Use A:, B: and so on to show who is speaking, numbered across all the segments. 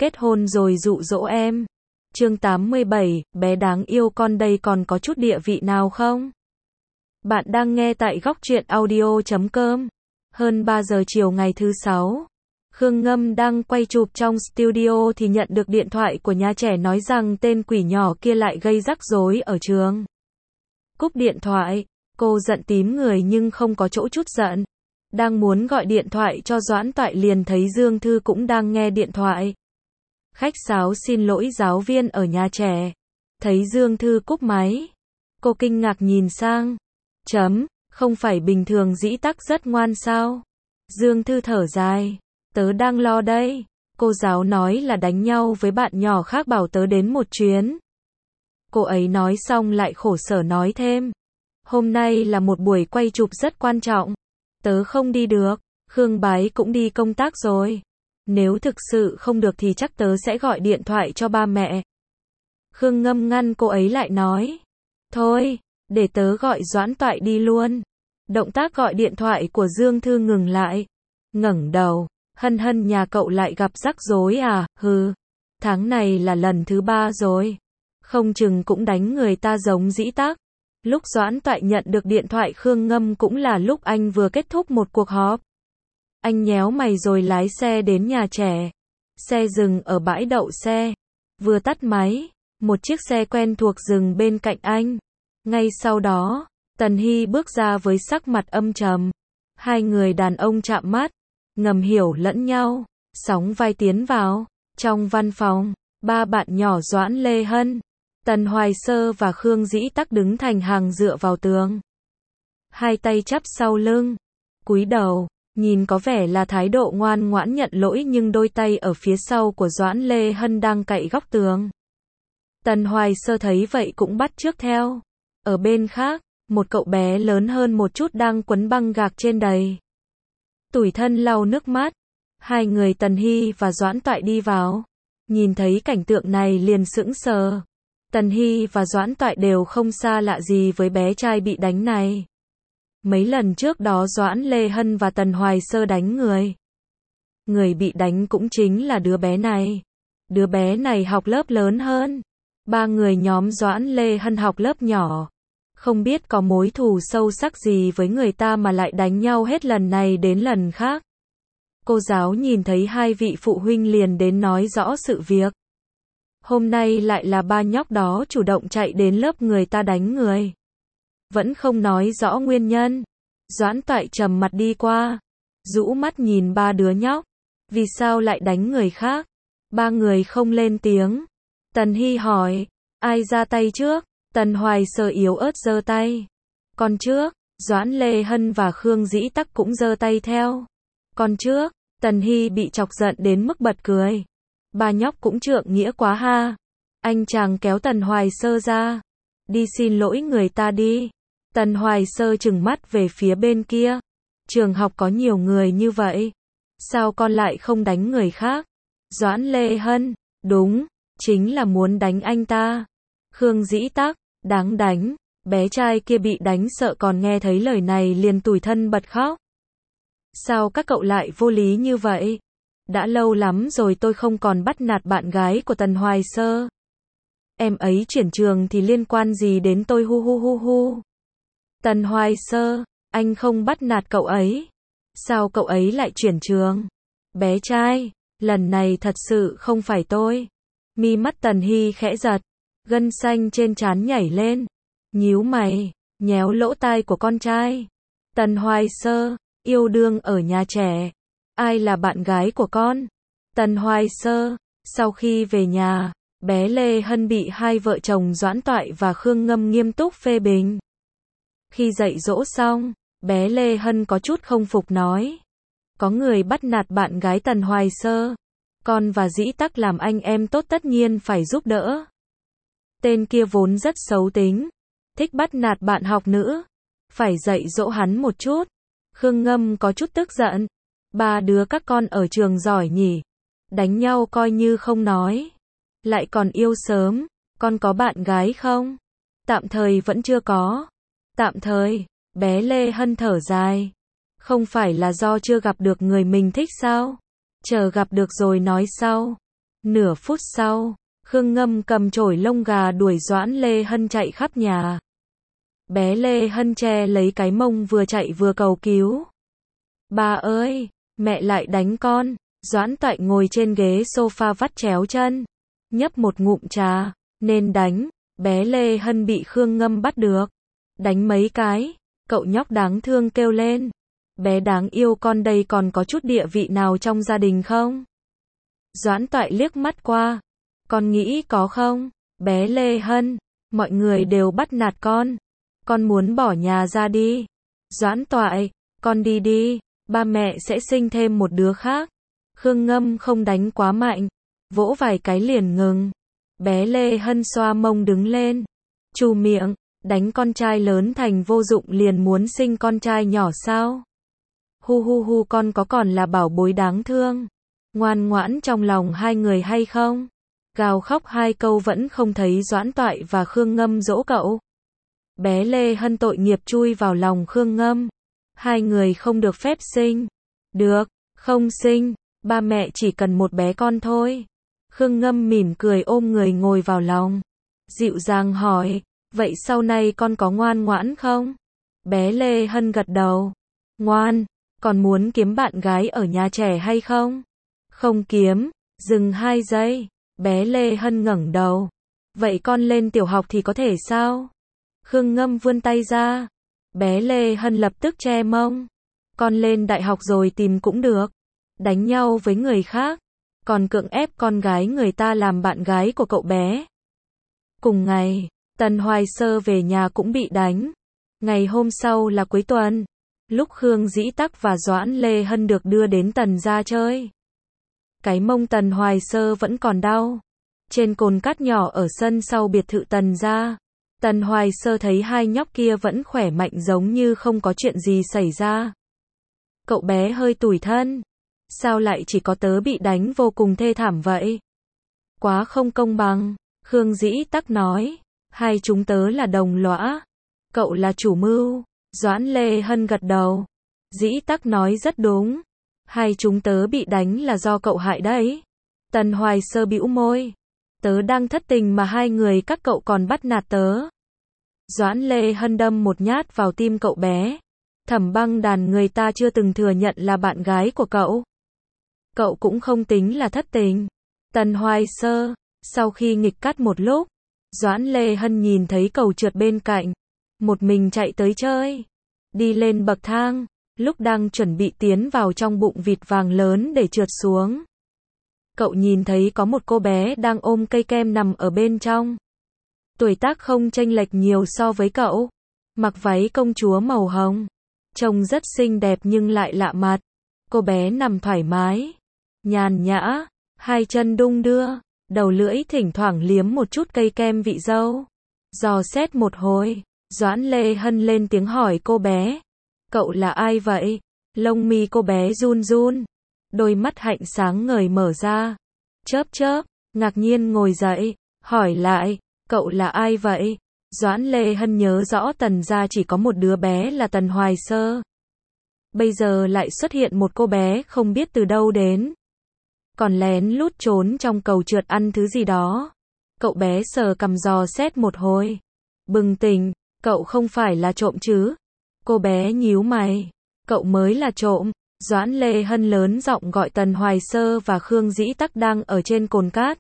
A: kết hôn rồi dụ dỗ em. Chương 87, bé đáng yêu con đây còn có chút địa vị nào không? Bạn đang nghe tại góc truyện audio.com. Hơn 3 giờ chiều ngày thứ 6. Khương Ngâm đang quay chụp trong studio thì nhận được điện thoại của nhà trẻ nói rằng tên quỷ nhỏ kia lại gây rắc rối ở trường. Cúp điện thoại, cô giận tím người nhưng không có chỗ chút giận. Đang muốn gọi điện thoại cho Doãn Toại liền thấy Dương Thư cũng đang nghe điện thoại. Khách sáo xin lỗi giáo viên ở nhà trẻ. Thấy Dương Thư cúp máy. Cô kinh ngạc nhìn sang. Không phải bình thường Dĩ Tắc rất ngoan sao? Dương Thư thở dài. Tớ đang lo đây. Cô giáo nói là đánh nhau với bạn nhỏ khác bảo tớ đến một chuyến. Cô ấy nói xong lại khổ sở nói thêm. Hôm nay là một buổi quay chụp rất quan trọng. Tớ không đi được. Khương Bái cũng đi công tác rồi. Nếu thực sự không được thì chắc tớ sẽ gọi điện thoại cho ba mẹ. Khương Ngâm ngăn cô ấy lại nói. Thôi, để tớ gọi Doãn Toại đi luôn. Động tác gọi điện thoại của Dương Thư ngừng lại. Ngẩng đầu. Hân Hân nhà cậu lại gặp rắc rối à? Hừ. Tháng này là lần thứ 3 rồi. Không chừng cũng đánh người ta giống Dĩ Tắc. Lúc Doãn Toại nhận được điện thoại Khương Ngâm cũng là lúc anh vừa kết thúc một cuộc họp. Anh nhéo mày rồi lái xe đến nhà trẻ. Xe dừng ở bãi đậu xe. Vừa tắt máy, một chiếc xe quen thuộc dừng bên cạnh anh. Ngay sau đó, Tần Hy bước ra với sắc mặt âm trầm. Hai người đàn ông chạm mắt, ngầm hiểu lẫn nhau, sóng vai tiến vào. Trong văn phòng, ba bạn nhỏ Doãn Lê Hân, Tần Hoài Sơ và Khương Dĩ Tắc đứng thành hàng dựa vào tường. Hai tay chắp sau lưng, cúi đầu, nhìn có vẻ là thái độ ngoan ngoãn nhận lỗi nhưng đôi tay ở phía sau của Doãn Lê Hân đang cậy góc tường. Tần Hoài Sơ thấy vậy cũng bắt chước theo. Ở bên khác, một cậu bé lớn hơn một chút đang quấn băng gạc trên đầy. Tủi thân lau nước mắt. Hai người Tần Hy và Doãn Toại đi vào. Nhìn thấy cảnh tượng này liền sững sờ. Tần Hy và Doãn Toại đều không xa lạ gì với bé trai bị đánh này. Mấy lần trước đó Doãn Lê Hân và Tần Hoài Sơ đánh người. Người bị đánh cũng chính là đứa bé này. Đứa bé này học lớp lớn hơn. Ba người nhóm Doãn Lê Hân học lớp nhỏ. Không biết có mối thù sâu sắc gì với người ta mà lại đánh nhau hết lần này đến lần khác. Cô giáo nhìn thấy hai vị phụ huynh liền đến nói rõ sự việc. Hôm nay lại là ba nhóc đó chủ động chạy đến lớp người ta đánh người. Vẫn không nói rõ nguyên nhân. Doãn Toại trầm mặt đi qua. Rũ mắt nhìn ba đứa nhóc. Vì sao lại đánh người khác? Ba người không lên tiếng. Tần Hy hỏi. Ai ra tay trước? Tần Hoài Sơ yếu ớt giơ tay. Con trước. Doãn Lê Hân và Khương Dĩ Tắc cũng giơ tay theo. Con trước. Tần Hy bị chọc giận đến mức bật cười. Ba nhóc cũng trượng nghĩa quá ha. Anh chàng kéo Tần Hoài Sơ ra. Đi xin lỗi người ta đi. Tần Hoài Sơ trừng mắt về phía bên kia. Trường học có nhiều người như vậy. Sao con lại không đánh người khác? Doãn Lê Hân. Đúng. Chính là muốn đánh anh ta. Khương Dĩ Tắc. Đáng đánh. Bé trai kia bị đánh sợ còn nghe thấy lời này liền tủi thân bật khóc. Sao các cậu lại vô lý như vậy? Đã lâu lắm rồi tôi không còn bắt nạt bạn gái của Tần Hoài Sơ. Em ấy chuyển trường thì liên quan gì đến tôi hu hu hu hu. Tần Hoài Sơ, anh không bắt nạt cậu ấy. Sao cậu ấy lại chuyển trường? Bé trai, lần này thật sự không phải tôi. Mi mắt Tần Hy khẽ giật, gân xanh trên trán nhảy lên. Nhíu mày, nhéo lỗ tai của con trai. Tần Hoài Sơ, yêu đương ở nhà trẻ. Ai là bạn gái của con? Tần Hoài Sơ, sau khi về nhà, bé Lê Hân bị hai vợ chồng Doãn Toại và Khương Ngâm nghiêm túc phê bình. Khi dạy dỗ xong, bé Lê Hân có chút không phục nói. Có người bắt nạt bạn gái Tần Hoài Sơ. Con và Dĩ Tắc làm anh em tốt tất nhiên phải giúp đỡ. Tên kia vốn rất xấu tính. Thích bắt nạt bạn học nữ. Phải dạy dỗ hắn một chút. Khương Ngâm có chút tức giận. Ba đứa các con ở trường giỏi nhỉ. Đánh nhau coi như không nói. Lại còn yêu sớm. Con có bạn gái không? Tạm thời vẫn chưa có. Tạm thời. Bé Lê Hân thở dài. Không phải là do chưa gặp được người mình thích sao? Chờ gặp được rồi nói sau. Nửa phút sau, Khương Ngâm cầm chổi lông gà đuổi Doãn Lê Hân chạy khắp nhà. Bé Lê Hân che lấy cái mông vừa chạy vừa cầu cứu. Ba ơi, mẹ lại đánh con. Doãn Toại ngồi trên ghế sofa vắt chéo chân, nhấp một ngụm trà. Nên đánh, bé Lê Hân bị Khương Ngâm bắt được. Đánh mấy cái, cậu nhóc đáng thương kêu lên. Bé đáng yêu con đây còn có chút địa vị nào trong gia đình không? Doãn Toại liếc mắt qua. Con nghĩ có không? Bé Lê Hân, mọi người đều bắt nạt con. Con muốn bỏ nhà ra đi. Doãn Toại, con đi đi, ba mẹ sẽ sinh thêm một đứa khác. Khương Ngâm không đánh quá mạnh, vỗ vài cái liền ngừng. Bé Lê Hân xoa mông đứng lên, trù miệng, đánh con trai lớn thành vô dụng liền muốn sinh con trai nhỏ sao? Hu hu hu, con có còn là bảo bối đáng thương, ngoan ngoãn trong lòng hai người hay không? Gào khóc hai câu vẫn không thấy Doãn Toại và Khương Ngâm dỗ cậu. Bé Lê Hân tội nghiệp chui vào lòng Khương Ngâm. Hai người không được phép sinh. Được, không sinh, ba mẹ chỉ cần một bé con thôi. Khương Ngâm mỉm cười ôm người ngồi vào lòng. Dịu dàng hỏi, vậy sau này con có ngoan ngoãn không? Bé Lê Hân gật đầu. Ngoan, còn muốn kiếm bạn gái ở nhà trẻ hay không? Không kiếm, dừng 2 giây. Bé Lê Hân ngẩng đầu. Vậy con lên tiểu học thì có thể sao? Khương Ngâm vươn tay ra. Bé Lê Hân lập tức che mông. Con lên đại học rồi tìm cũng được. Đánh nhau với người khác, còn cưỡng ép con gái người ta làm bạn gái của cậu bé. Cùng ngày, Tần Hoài Sơ về nhà cũng bị đánh. Ngày hôm sau là cuối tuần, lúc Khương Dĩ Tắc và Doãn Lê Hân được đưa đến Tần gia chơi. Cái mông Tần Hoài Sơ vẫn còn đau. Trên cồn cát nhỏ ở sân sau biệt thự Tần gia, Tần Hoài Sơ thấy hai nhóc kia vẫn khỏe mạnh giống như không có chuyện gì xảy ra. Cậu bé hơi tủi thân. Sao lại chỉ có tớ bị đánh vô cùng thê thảm vậy? Quá không công bằng, Khương Dĩ Tắc nói. Hai chúng tớ là đồng lõa. Cậu là chủ mưu. Doãn Lê Hân gật đầu. Dĩ Tắc nói rất đúng. Hai chúng tớ bị đánh là do cậu hại đấy. Tần Hoài Sơ bĩu môi. Tớ đang thất tình mà hai người các cậu còn bắt nạt tớ. Doãn Lê Hân đâm một nhát vào tim cậu bé. Thẩm Băng Đàn người ta chưa từng thừa nhận là bạn gái của cậu. Cậu cũng không tính là thất tình. Tần Hoài Sơ, sau khi nghịch cắt một lúc, Doãn Lê Hân nhìn thấy cầu trượt bên cạnh. Một mình chạy tới chơi. Đi lên bậc thang, lúc đang chuẩn bị tiến vào trong bụng vịt vàng lớn để trượt xuống. Cậu nhìn thấy có một cô bé đang ôm cây kem nằm ở bên trong. Tuổi tác không chênh lệch nhiều so với cậu. Mặc váy công chúa màu hồng. Trông rất xinh đẹp nhưng lại lạ mặt. Cô bé nằm thoải mái, nhàn nhã, hai chân đung đưa, đầu lưỡi thỉnh thoảng liếm một chút cây kem vị dâu. Dò xét một hồi, Doãn Lê Hân lên tiếng hỏi cô bé. Cậu là ai vậy? Lông mi cô bé run run. Đôi mắt hạnh sáng ngời mở ra. Chớp chớp, ngạc nhiên ngồi dậy, hỏi lại, cậu là ai vậy? Doãn Lê Hân nhớ rõ Tần gia chỉ có một đứa bé là Tần Hoài Sơ. Bây giờ lại xuất hiện một cô bé không biết từ đâu đến. Còn lén lút trốn trong cầu trượt ăn thứ gì đó. Cậu bé sờ cằm dò xét một hồi. Bừng tỉnh, cậu không phải là trộm chứ? Cô bé nhíu mày. Cậu mới là trộm. Doãn Lê Hân lớn giọng gọi Tần Hoài Sơ và Khương Dĩ Tắc đang ở trên cồn cát.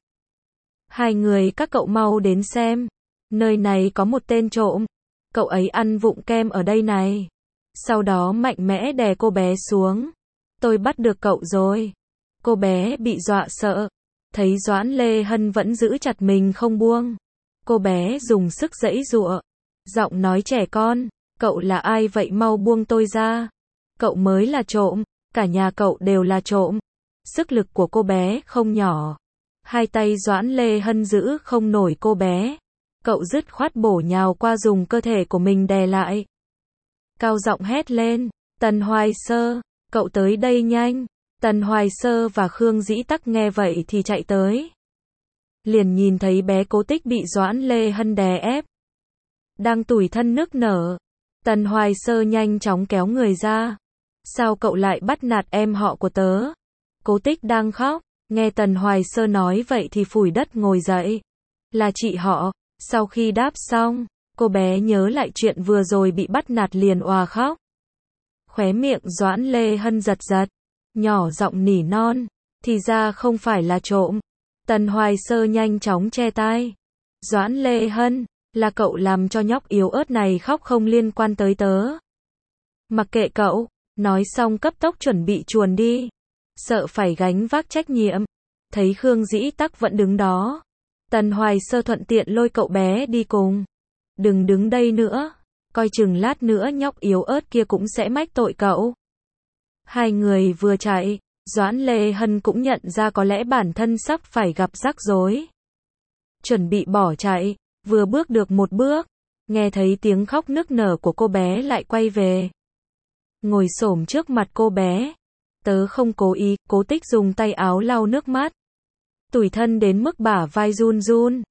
A: Hai người các cậu mau đến xem. Nơi này có một tên trộm. Cậu ấy ăn vụng kem ở đây này. Sau đó mạnh mẽ đè cô bé xuống. Tôi bắt được cậu rồi. Cô bé bị dọa sợ. Thấy Doãn Lê Hân vẫn giữ chặt mình không buông. Cô bé dùng sức giãy giụa. Giọng nói trẻ con. Cậu là ai vậy, mau buông tôi ra. Cậu mới là trộm. Cả nhà cậu đều là trộm. Sức lực của cô bé không nhỏ. Hai tay Doãn Lê Hân giữ không nổi cô bé. Cậu dứt khoát bổ nhào qua dùng cơ thể của mình đè lại. Cao giọng hét lên. Tần Hoài Sơ, cậu tới đây nhanh. Tần Hoài Sơ và Khương Dĩ Tắc nghe vậy thì chạy tới. Liền nhìn thấy bé Cố Tích bị Doãn Lê Hân đè ép. Đang tủi thân nức nở. Tần Hoài Sơ nhanh chóng kéo người ra. Sao cậu lại bắt nạt em họ của tớ? Cố Tích đang khóc. Nghe Tần Hoài Sơ nói vậy thì phủi đất ngồi dậy. Là chị họ. Sau khi đáp xong, cô bé nhớ lại chuyện vừa rồi bị bắt nạt liền òa khóc. Khóe miệng Doãn Lê Hân giật giật, nhỏ giọng nỉ non, thì ra không phải là trộm. Tần Hoài Sơ nhanh chóng che tai. Doãn Lê Hân, là cậu làm cho nhóc yếu ớt này khóc, không liên quan tới tớ. Mặc kệ cậu, nói xong cấp tốc chuẩn bị chuồn đi. Sợ phải gánh vác trách nhiệm. Thấy Khương Dĩ Tắc vẫn đứng đó, Tần Hoài Sơ thuận tiện lôi cậu bé đi cùng. Đừng đứng đây nữa, coi chừng lát nữa nhóc yếu ớt kia cũng sẽ mách tội cậu. Hai người vừa chạy, Doãn Lê Hân cũng nhận ra có lẽ bản thân sắp phải gặp rắc rối. Chuẩn bị bỏ chạy, vừa bước được một bước, nghe thấy tiếng khóc nức nở của cô bé lại quay về. Ngồi xổm trước mặt cô bé. Tớ không cố ý, Cố Tích dùng tay áo lau nước mắt. Tủi thân đến mức bả vai run run.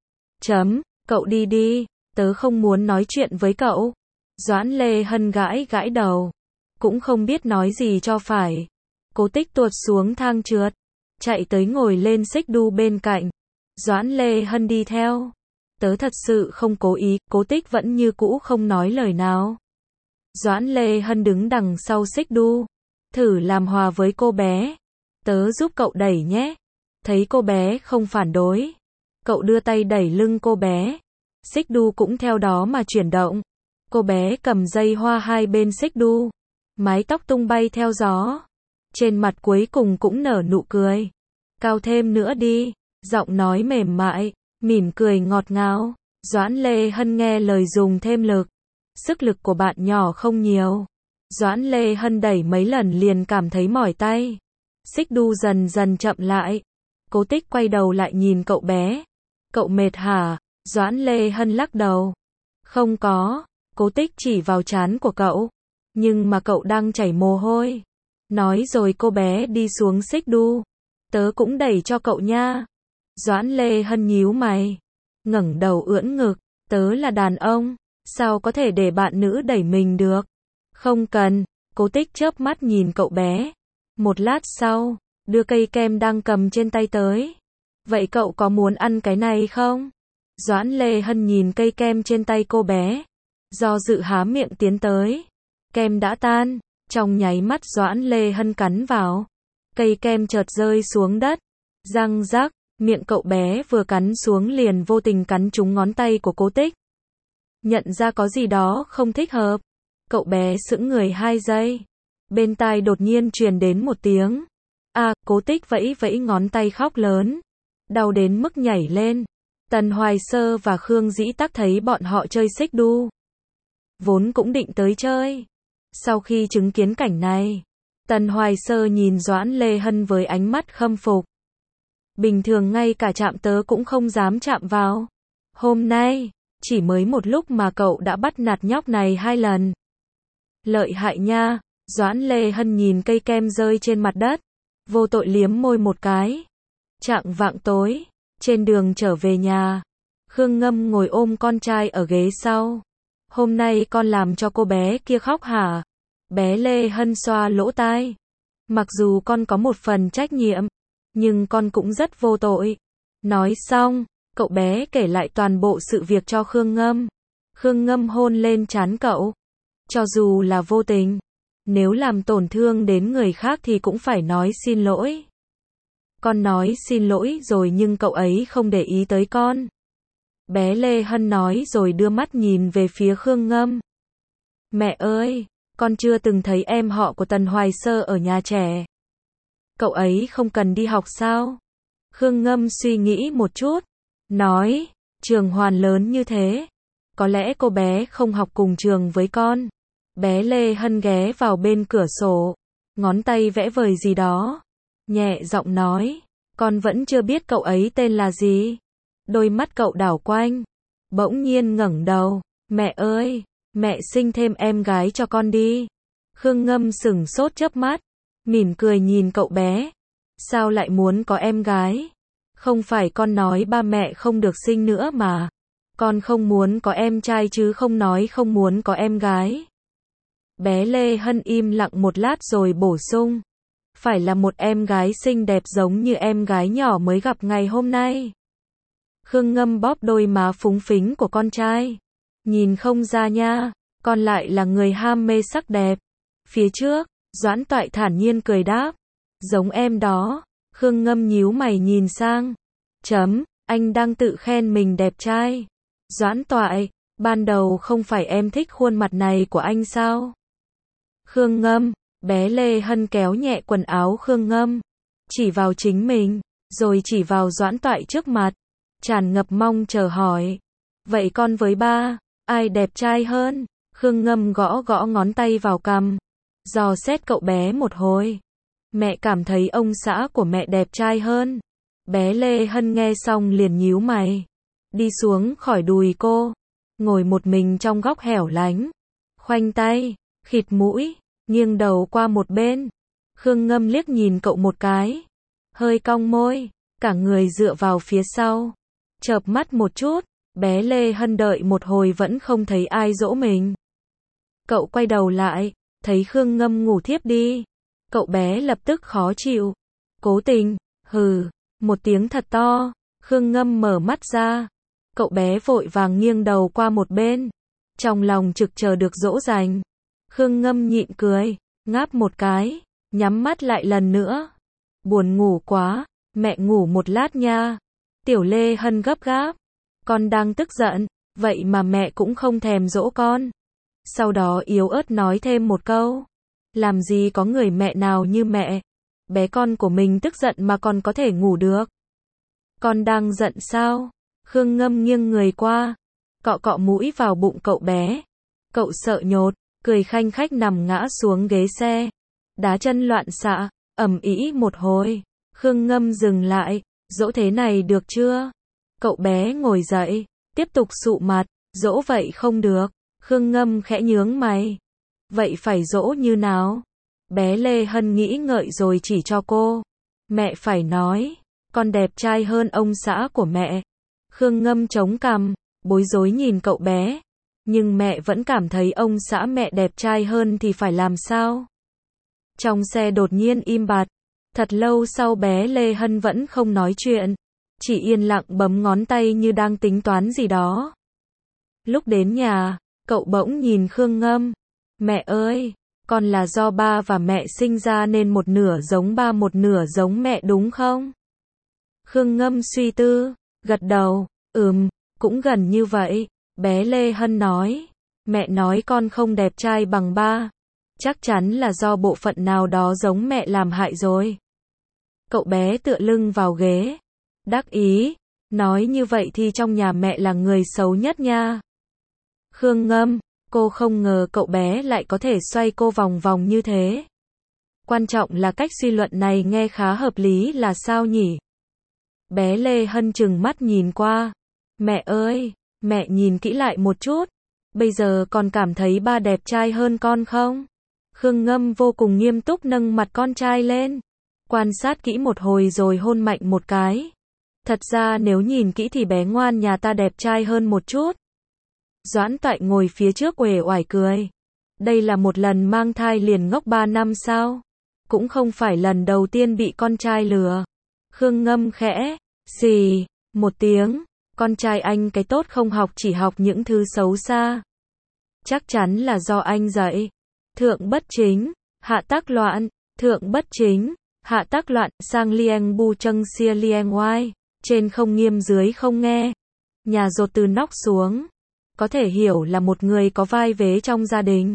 A: Cậu đi đi, tớ không muốn nói chuyện với cậu. Doãn Lê Hân gãi gãi đầu. Cũng không biết nói gì cho phải. Cố Tích tuột xuống thang trượt, chạy tới ngồi lên xích đu bên cạnh. Doãn Lê Hân đi theo. Tớ thật sự không cố ý, Cố Tích vẫn như cũ không nói lời nào. Doãn Lê Hân đứng đằng sau xích đu, thử làm hòa với cô bé. Tớ giúp cậu đẩy nhé. Thấy cô bé không phản đối, cậu đưa tay đẩy lưng cô bé. Xích đu cũng theo đó mà chuyển động. Cô bé cầm dây hoa hai bên xích đu, mái tóc tung bay theo gió. Trên mặt cuối cùng cũng nở nụ cười. Cao thêm nữa đi, giọng nói mềm mại, mỉm cười ngọt ngào. Doãn Lê Hân nghe lời dùng thêm lực. Sức lực của bạn nhỏ không nhiều. Doãn Lê Hân đẩy mấy lần liền cảm thấy mỏi tay. Xích đu dần dần chậm lại. Cố Tích quay đầu lại nhìn cậu bé. Cậu mệt hả? Doãn Lê Hân lắc đầu. Không có. Cố Tích chỉ vào trán của cậu. Nhưng mà cậu đang chảy mồ hôi. Nói rồi cô bé đi xuống xích đu. Tớ cũng đẩy cho cậu nha. Doãn Lê Hân nhíu mày, ngẩng đầu ưỡn ngực. Tớ là đàn ông, sao có thể để bạn nữ đẩy mình được? Không cần. Cố Tích chớp mắt nhìn cậu bé. Một lát sau, đưa cây kem đang cầm trên tay tới. Vậy cậu có muốn ăn cái này không? Doãn Lê Hân nhìn cây kem trên tay cô bé, do dự há miệng tiến tới. Kem đã tan, trong nháy mắt Doãn Lê Hân cắn vào. Cây kem chợt rơi xuống đất. Răng rắc, miệng cậu bé vừa cắn xuống liền vô tình cắn trúng ngón tay của Cố Tích. Nhận ra có gì đó không thích hợp, cậu bé sững người 2 giây. Bên tai đột nhiên truyền đến một tiếng. Cố Tích vẫy vẫy ngón tay khóc lớn. Đau đến mức nhảy lên. Tần Hoài Sơ và Khương Dĩ Tắc thấy bọn họ chơi xích đu, vốn cũng định tới chơi. Sau khi chứng kiến cảnh này, Tần Hoài Sơ nhìn Doãn Lê Hân với ánh mắt khâm phục. Bình thường ngay cả chạm tớ cũng không dám chạm vào. Hôm nay, chỉ mới một lúc mà cậu đã bắt nạt nhóc này 2 lần. Lợi hại nha. Doãn Lê Hân nhìn cây kem rơi trên mặt đất, vô tội liếm môi một cái. Chạng vạng tối, trên đường trở về nhà, Khương Ngâm ngồi ôm con trai ở ghế sau. Hôm nay con làm cho cô bé kia khóc hả? Bé Lê Hân xoa lỗ tai. Mặc dù con có một phần trách nhiệm, nhưng con cũng rất vô tội. Nói xong, cậu bé kể lại toàn bộ sự việc cho Khương Ngâm. Khương Ngâm hôn lên trán cậu. Cho dù là vô tình, nếu làm tổn thương đến người khác thì cũng phải nói xin lỗi. Con nói xin lỗi rồi nhưng cậu ấy không để ý tới con. Bé Lê Hân nói rồi đưa mắt nhìn về phía Khương Ngâm. Mẹ ơi, con chưa từng thấy em họ của Tần Hoài Sơ ở nhà trẻ. Cậu ấy không cần đi học sao? Khương Ngâm suy nghĩ một chút, nói, trường Hoàn lớn như thế, có lẽ cô bé không học cùng trường với con. Bé Lê Hân ghé vào bên cửa sổ, ngón tay vẽ vời gì đó, nhẹ giọng nói, con vẫn chưa biết cậu ấy tên là gì. Đôi mắt cậu đảo quanh, bỗng nhiên ngẩng đầu, mẹ ơi, mẹ sinh thêm em gái cho con đi. Khương Ngâm sửng sốt chớp mắt, mỉm cười nhìn cậu bé. Sao lại muốn có em gái? Không phải con nói ba mẹ không được sinh nữa mà. Con không muốn có em trai chứ không nói không muốn có em gái. Bé Lê Hân im lặng một lát rồi bổ sung. phải là một em gái xinh đẹp giống như em gái nhỏ mới gặp ngày hôm nay. Khương Ngâm bóp đôi má phúng phính của con trai. Nhìn không ra nha, con lại là người ham mê sắc đẹp. Phía trước, Doãn Toại thản nhiên cười đáp. Giống em đó. Khương Ngâm nhíu mày nhìn sang. Anh đang tự khen mình đẹp trai. Doãn Toại, ban đầu không phải em thích khuôn mặt này của anh sao? Khương Ngâm, bé Lê Hân kéo nhẹ quần áo Khương Ngâm, chỉ vào chính mình, rồi chỉ vào Doãn Toại trước mặt, tràn ngập mong chờ hỏi. Vậy con với ba, ai đẹp trai hơn? Khương Ngâm gõ gõ ngón tay vào cằm, dò xét cậu bé một hồi. Mẹ cảm thấy ông xã của mẹ đẹp trai hơn. Bé Lê Hân nghe xong liền nhíu mày, đi xuống khỏi đùi cô, ngồi một mình trong góc hẻo lánh, khoanh tay, khịt mũi, nghiêng đầu qua một bên. Khương Ngâm liếc nhìn cậu một cái, hơi cong môi, cả người dựa vào phía sau, chợp mắt một chút. Bé Lê Hân đợi một hồi vẫn không thấy ai dỗ mình. Cậu quay đầu lại, thấy Khương Ngâm ngủ thiếp đi. Cậu bé lập tức khó chịu, cố tình, hừ, một tiếng thật to. Khương Ngâm mở mắt ra, cậu bé vội vàng nghiêng đầu qua một bên, trong lòng trực chờ được dỗ dành. Khương Ngâm nhịn cười, ngáp một cái, nhắm mắt lại lần nữa. Buồn ngủ quá, mẹ ngủ một lát nha. Tiểu Lê Hân gấp gáp, con đang tức giận, vậy mà mẹ cũng không thèm dỗ con. Sau đó yếu ớt nói thêm một câu, làm gì có người mẹ nào như mẹ, bé con của mình tức giận mà còn có thể ngủ được. Con đang giận sao? Khương Ngâm nghiêng người qua, cọ cọ mũi vào bụng cậu bé. Cậu sợ nhột, cười khanh khách nằm ngã xuống ghế xe, đá chân loạn xạ, ầm ĩ một hồi. Khương Ngâm dừng lại, dỗ thế này được chưa? Cậu bé ngồi dậy, tiếp tục sụ mặt, dỗ vậy không được. Khương Ngâm khẽ nhướng mày. Vậy phải dỗ như nào? Bé Lê Hân nghĩ ngợi rồi chỉ cho cô. Mẹ phải nói, con đẹp trai hơn ông xã của mẹ. Khương Ngâm chống cằm, bối rối nhìn cậu bé. Nhưng mẹ vẫn cảm thấy ông xã mẹ đẹp trai hơn thì phải làm sao? Trong xe đột nhiên im bặt. Thật lâu sau bé Lê Hân vẫn không nói chuyện, chỉ yên lặng bấm ngón tay như đang tính toán gì đó. Lúc đến nhà, cậu bỗng nhìn Khương Ngâm. Mẹ ơi, con là do ba và mẹ sinh ra nên một nửa giống ba một nửa giống mẹ đúng không? Khương Ngâm suy tư, gật đầu, cũng gần như vậy. Bé Lê Hân nói, mẹ nói con không đẹp trai bằng ba, chắc chắn là do bộ phận nào đó giống mẹ làm hại rồi. Cậu bé tựa lưng vào ghế, đắc ý, nói như vậy thì trong nhà mẹ là người xấu nhất nha. Khương Ngâm, cô không ngờ cậu bé lại có thể xoay cô vòng vòng như thế. Quan trọng là cách suy luận này nghe khá hợp lý là sao nhỉ? Bé Lê Hân trừng mắt nhìn qua. Mẹ ơi, mẹ nhìn kỹ lại một chút. Bây giờ con cảm thấy ba đẹp trai hơn con không? Khương Ngâm vô cùng nghiêm túc nâng mặt con trai lên, quan sát kỹ một hồi rồi hôn mạnh một cái. Thật ra nếu nhìn kỹ thì bé ngoan nhà ta đẹp trai hơn một chút. Doãn Toại ngồi phía trước uể oải cười. Đây là một lần mang thai liền ngốc 3 năm sao? Cũng không phải lần đầu tiên bị con trai lừa. Khương Ngâm khẽ xì một tiếng. Con trai anh cái tốt không học chỉ học những thứ xấu xa. Chắc chắn là do anh dạy. Thượng bất chính, hạ tác loạn. Thượng bất chính, hạ tác loạn. Sang lieng bu trâng xia lieng oai. Trên không nghiêm dưới không nghe. Nhà dột từ nóc xuống. Có thể hiểu là một người có vai vế trong gia đình.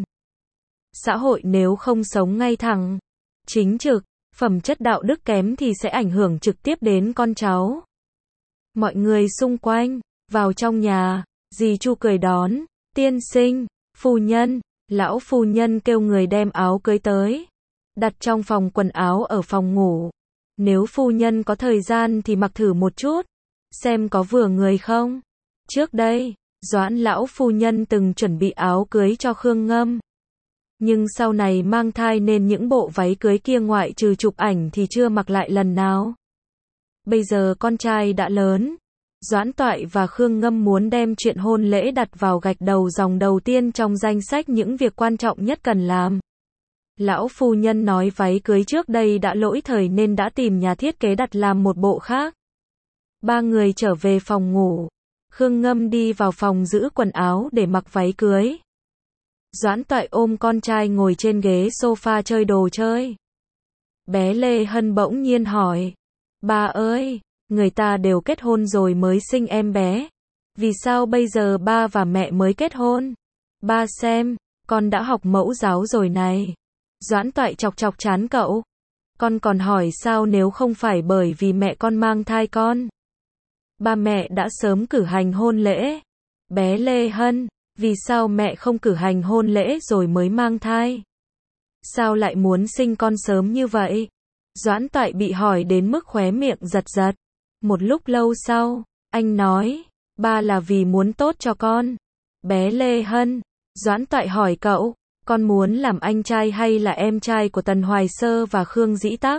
A: Xã hội nếu không sống ngay thẳng, chính trực, phẩm chất đạo đức kém thì sẽ ảnh hưởng trực tiếp đến con cháu. Mọi người xung quanh, vào trong nhà, dì Chu cười đón, tiên sinh, phu nhân, lão phu nhân kêu người đem áo cưới tới, đặt trong phòng quần áo ở phòng ngủ. Nếu phu nhân có thời gian thì mặc thử một chút, xem có vừa người không. Trước đây, Doãn lão phu nhân từng chuẩn bị áo cưới cho Khương Ngâm. Nhưng sau này mang thai nên những bộ váy cưới kia ngoại trừ chụp ảnh thì chưa mặc lại lần nào. Bây giờ con trai đã lớn, Doãn Toại và Khương Ngâm muốn đem chuyện hôn lễ đặt vào gạch đầu dòng đầu tiên trong danh sách những việc quan trọng nhất cần làm. Lão phu nhân nói váy cưới trước đây đã lỗi thời nên đã tìm nhà thiết kế đặt làm một bộ khác. Ba người trở về phòng ngủ. Khương Ngâm đi vào phòng giữ quần áo để mặc váy cưới. Doãn Toại ôm con trai ngồi trên ghế sofa chơi đồ chơi. Bé Lê Hân bỗng nhiên hỏi. Ba ơi, người ta đều kết hôn rồi mới sinh em bé. Vì sao bây giờ ba và mẹ mới kết hôn? Ba xem, con đã học mẫu giáo rồi này. Doãn Toại chọc chọc trán cậu. Con còn hỏi sao nếu không phải bởi vì mẹ con mang thai con. Ba mẹ đã sớm cử hành hôn lễ. Bé Lê Hân, vì sao mẹ không cử hành hôn lễ rồi mới mang thai? Sao lại muốn sinh con sớm như vậy? Doãn Toại bị hỏi đến mức khóe miệng giật giật. Một lúc lâu sau, anh nói, ba là vì muốn tốt cho con. Bé Lê Hân, Doãn Toại hỏi cậu, con muốn làm anh trai hay là em trai của Tần Hoài Sơ và Khương Dĩ Tắc?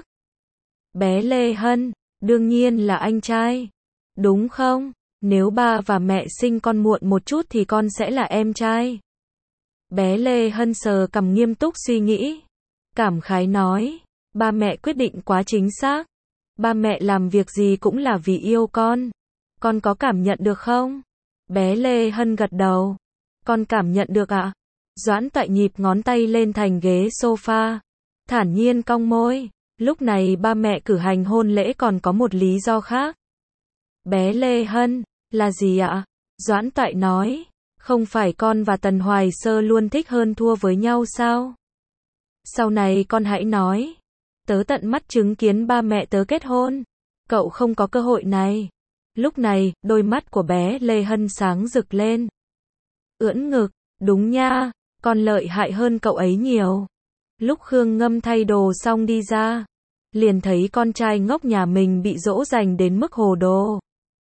A: Bé Lê Hân, đương nhiên là anh trai. Đúng không? Nếu ba và mẹ sinh con muộn một chút thì con sẽ là em trai. Bé Lê Hân sờ cằm nghiêm túc suy nghĩ. Cảm khái nói, ba mẹ quyết định quá chính xác. Ba mẹ làm việc gì cũng là vì yêu con. Con có cảm nhận được không? Bé Lê Hân gật đầu. Con cảm nhận được ạ. Doãn Toại nhịp ngón tay lên thành ghế sofa. Thản nhiên cong môi. Lúc này ba mẹ cử hành hôn lễ còn có một lý do khác. Bé Lê Hân, là gì ạ? Doãn Toại nói, không phải con và Tần Hoài Sơ luôn thích hơn thua với nhau sao? Sau này con hãy nói. Tớ tận mắt chứng kiến ba mẹ tớ kết hôn. Cậu không có cơ hội này. Lúc này, đôi mắt của bé Lê Hân sáng rực lên. Ưỡn ngực, đúng nha, con lợi hại hơn cậu ấy nhiều. Lúc Khương Ngâm thay đồ xong đi ra, liền thấy con trai ngốc nhà mình bị dỗ dành đến mức hồ đồ.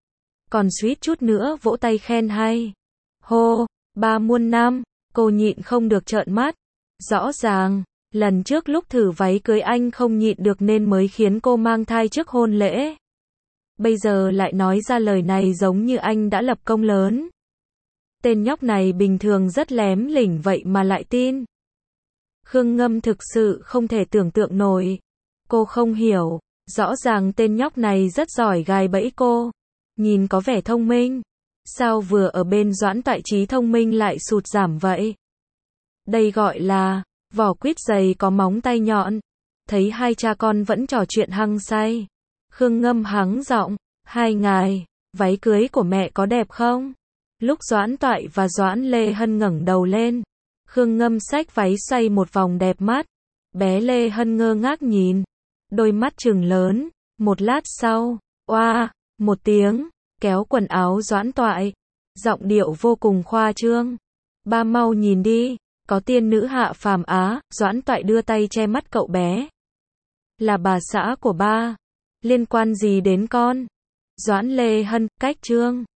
A: Còn suýt chút nữa vỗ tay khen hay. Hô, ba muôn năm, cô nhịn không được trợn mắt. Rõ ràng, lần trước lúc thử váy cưới anh không nhịn được nên mới khiến cô mang thai trước hôn lễ. Bây giờ lại nói ra lời này giống như anh đã lập công lớn. Tên nhóc này bình thường rất lém lỉnh vậy mà lại tin. Khương Ngâm thực sự không thể tưởng tượng nổi. Cô không hiểu, rõ ràng tên nhóc này rất giỏi gài bẫy cô. Nhìn có vẻ thông minh. Sao vừa ở bên Doãn Toại trí thông minh lại sụt giảm vậy? Đây gọi là vỏ quýt dày có móng tay nhọn. Thấy hai cha con vẫn trò chuyện hăng say. Khương Ngâm hắng giọng, hai ngài, váy cưới của mẹ có đẹp không? Lúc Doãn Toại và Doãn Lê Hân ngẩng đầu lên, Khương Ngâm xách váy xoay một vòng đẹp mắt. Bé Lê Hân ngơ ngác nhìn, đôi mắt trừng lớn. Một lát sau, oa, một tiếng, kéo quần áo Doãn Toại. Giọng điệu vô cùng khoa trương. Ba mau nhìn đi, có tiên nữ hạ phàm á. Doãn Toại đưa tay che mắt cậu bé. Là bà xã của ba. Liên quan gì đến con? Doãn Lê Hân, cách trương.